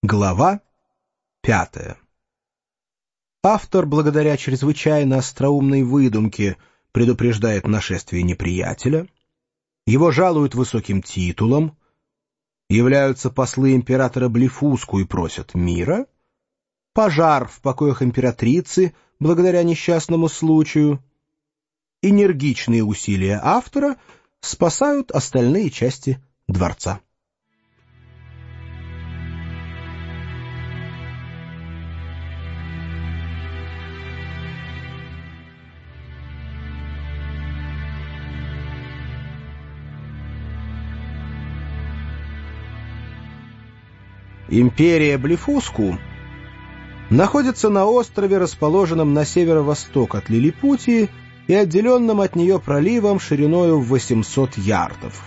Глава 5. Автор, благодаря чрезвычайно остроумной выдумке, предупреждает нашествие неприятеля, его жалуют высоким титулом, являются послы императора Блефуску и просят мира, пожар в покоях императрицы благодаря несчастному случаю, энергичные усилия автора спасают остальные части дворца. Империя Блефуску находится на острове, расположенном на северо-восток от Лилипутии и отделенном от нее проливом шириною в 800 ярдов.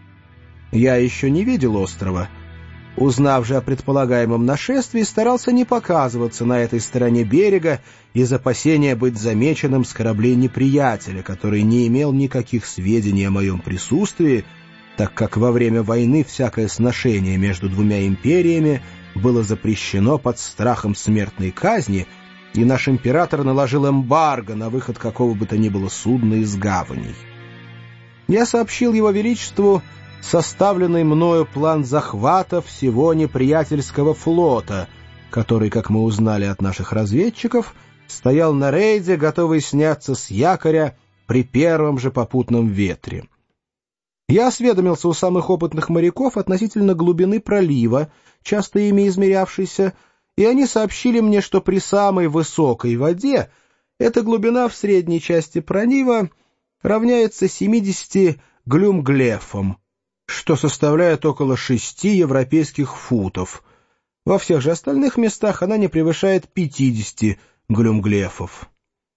Я еще не видел острова. Узнав же о предполагаемом нашествии, старался не показываться на этой стороне берега из опасения быть замеченным с кораблей неприятеля, который не имел никаких сведений о моем присутствии, так как во время войны всякое сношение между двумя империями было запрещено под страхом смертной казни, и наш император наложил эмбарго на выход какого бы то ни было судна из гаваней. Я сообщил его величеству составленный мною план захвата всего неприятельского флота, который, как мы узнали от наших разведчиков, стоял на рейде, готовый сняться с якоря при первом же попутном ветре. Я осведомился у самых опытных моряков относительно глубины пролива, часто ими измерявшейся, и они сообщили мне, что при самой высокой воде эта глубина в средней части пролива равняется 70 глюмглефам, что составляет около 6 европейских футов. Во всех же остальных местах она не превышает 50 глюмглефов.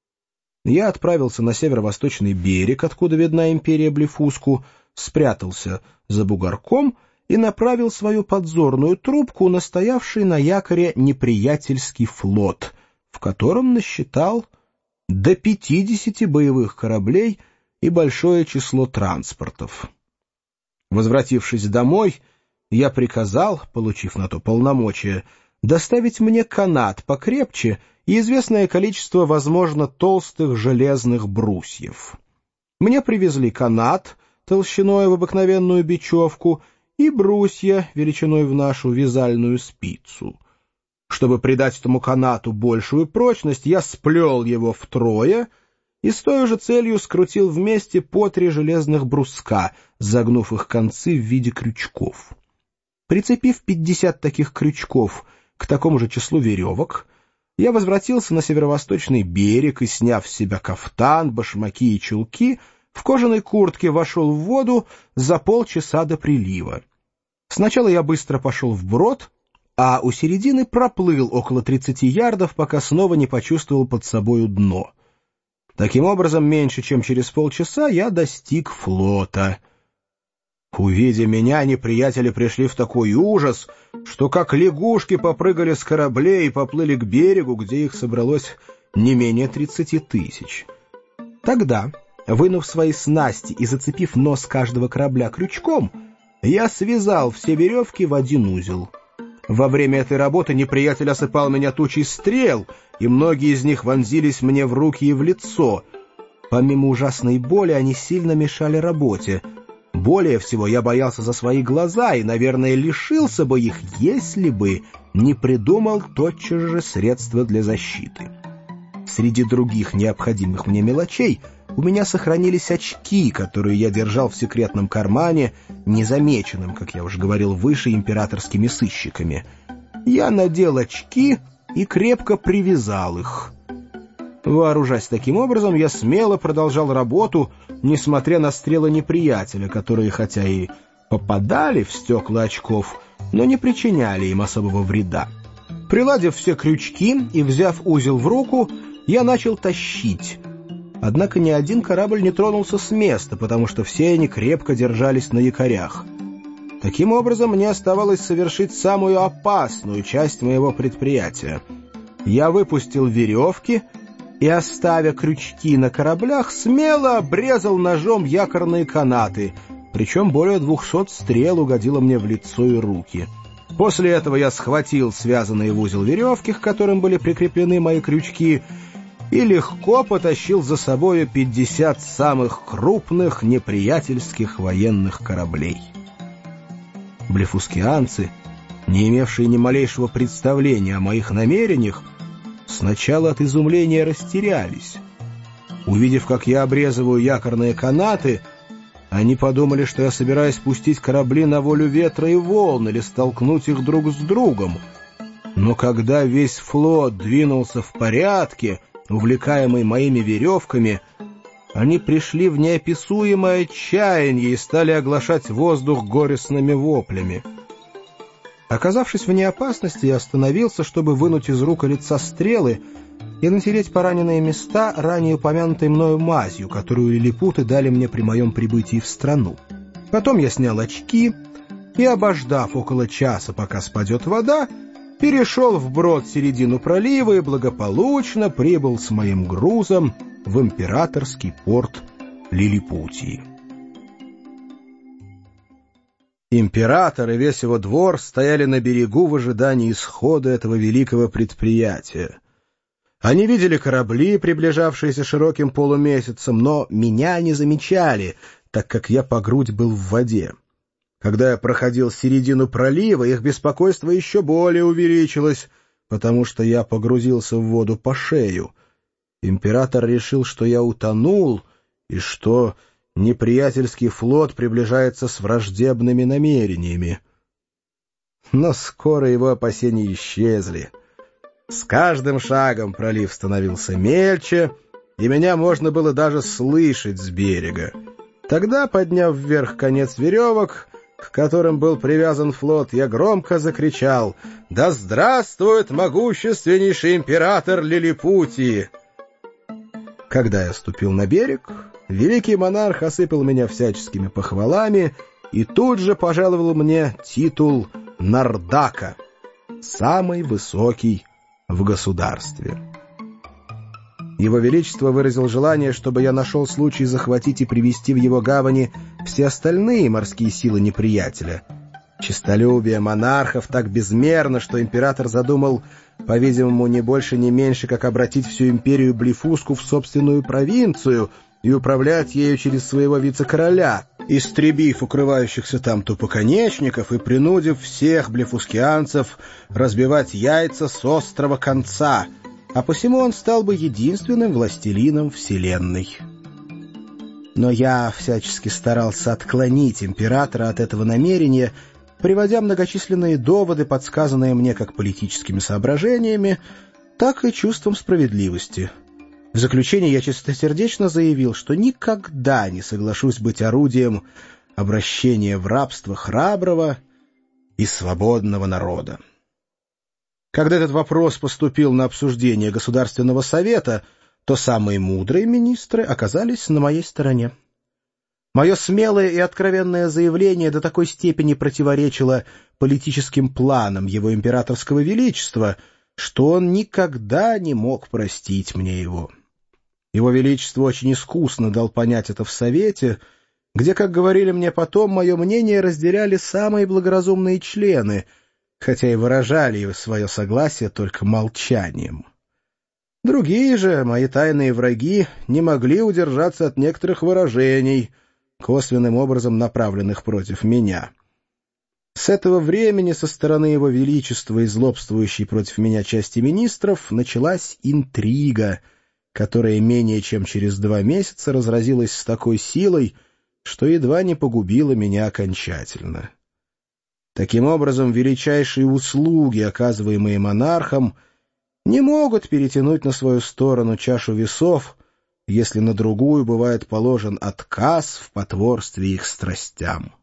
Я отправился на северо-восточный берег, откуда видна империя Блефуску, спрятался за бугорком и направил свою подзорную трубку на стоявший на якоре неприятельский флот, в котором насчитал до 50 боевых кораблей и большое число транспортов. Возвратившись домой, я приказал, получив на то полномочия, доставить мне канат покрепче и известное количество, возможно, толстых железных брусьев. Мне привезли канат толщиной в обыкновенную бечевку и брусья величиной в нашу вязальную спицу. Чтобы придать этому канату большую прочность, я сплел его втрое и с той же целью скрутил вместе по 3 железных бруска, загнув их концы в виде крючков. Прицепив 50 таких крючков к такому же числу веревок, я возвратился на северо-восточный берег и, сняв с себя кафтан, башмаки и чулки, в кожаной куртке вошел в воду за полчаса до прилива. Сначала я быстро пошел вброд, а у середины проплыл около 30 ярдов, пока снова не почувствовал под собою дно. Таким образом, меньше чем через полчаса я достиг флота. Увидя меня, неприятели пришли в такой ужас, что как лягушки попрыгали с кораблей и поплыли к берегу, где их собралось не менее 30 тысяч. Тогда, вынув свои снасти и зацепив нос каждого корабля крючком, я связал все веревки в один узел. Во время этой работы неприятель осыпал меня тучей стрел, и многие из них вонзились мне в руки и в лицо. Помимо ужасной боли, они сильно мешали работе. Более всего я боялся за свои глаза и, наверное, лишился бы их, если бы не придумал тотчас же средства для защиты. Среди других необходимых мне мелочей у меня сохранились очки, которые я держал в секретном кармане, незамеченным, как я уже говорил выше, императорскими сыщиками. Я надел очки и крепко привязал их. Вооружаясь таким образом, я смело продолжал работу, несмотря на стрелы неприятеля, которые хотя и попадали в стекла очков, но не причиняли им особого вреда. Приладив все крючки и взяв узел в руку, я начал тащить. Однако ни один корабль не тронулся с места, потому что все они крепко держались на якорях. Таким образом, мне оставалось совершить самую опасную часть моего предприятия. Я выпустил веревки и, оставя крючки на кораблях, смело обрезал ножом якорные канаты, причем более 200 стрел угодило мне в лицо и руки. После этого я схватил связанные в узел веревки, к которым были прикреплены мои крючки, и легко потащил за собою 50 самых крупных неприятельских военных кораблей. Блефускианцы, не имевшие ни малейшего представления о моих намерениях, сначала от изумления растерялись. Увидев, как я обрезываю якорные канаты, они подумали, что я собираюсь пустить корабли на волю ветра и волн или столкнуть их друг с другом. Но когда весь флот двинулся в порядке, увлекаемый моими веревками, они пришли в неописуемое отчаяние и стали оглашать воздух горестными воплями. Оказавшись вне опасности, я остановился, чтобы вынуть из рук и лица стрелы и натереть пораненные места, ранее упомянутой мною мазью, которую лилипуты дали мне при моем прибытии в страну. Потом я снял очки и, обождав около часа, пока спадет вода, перешел вброд середину пролива и благополучно прибыл с моим грузом в императорский порт Лилипутии. Император и весь его двор стояли на берегу в ожидании исхода этого великого предприятия. Они видели корабли, приближавшиеся широким полумесяцем, но меня не замечали, так как я по грудь был в воде. Когда я проходил середину пролива, их беспокойство еще более увеличилось, потому что я погрузился в воду по шею. Император решил, что я утонул, и что неприятельский флот приближается с враждебными намерениями. Но скоро его опасения исчезли. С каждым шагом пролив становился мельче, и меня можно было даже слышать с берега. Тогда, подняв вверх конец веревок, к которым был привязан флот, я громко закричал: «Да здравствует могущественнейший император Лилипутии!» Когда я ступил на берег, великий монарх осыпал меня всяческими похвалами и тут же пожаловал мне титул Нардака, самый высокий в государстве. Его Величество выразил желание, чтобы я нашел случай захватить и привести в его гавани все остальные морские силы неприятеля. Честолюбие монархов так безмерно, что император задумал, по-видимому, не больше, не меньше, как обратить всю империю Блефуску в собственную провинцию и управлять ею через своего вице-короля, истребив укрывающихся там тупоконечников и принудив всех блефускианцев разбивать яйца с острого конца, а посему он стал бы единственным властелином вселенной. Но я всячески старался отклонить императора от этого намерения, приводя многочисленные доводы, подсказанные мне как политическими соображениями, так и чувством справедливости. В заключение я чистосердечно заявил, что никогда не соглашусь быть орудием обращения в рабство храброго и свободного народа. Когда этот вопрос поступил на обсуждение Государственного совета, то самые мудрые министры оказались на моей стороне. Мое смелое и откровенное заявление до такой степени противоречило политическим планам его императорского величества, что он никогда не мог простить мне его. Его Величество очень искусно дал понять это в Совете, где, как говорили мне потом, мое мнение разделяли самые благоразумные члены, хотя и выражали свое согласие только молчанием. Другие же, мои тайные враги, не могли удержаться от некоторых выражений, косвенным образом направленных против меня. С этого времени со стороны его величества и злобствующей против меня части министров началась интрига, которая менее чем через 2 месяца разразилась с такой силой, что едва не погубила меня окончательно. Таким образом, величайшие услуги, оказываемые монархам, не могут перетянуть на свою сторону чашу весов, если на другую бывает положен отказ в потворстве их страстям.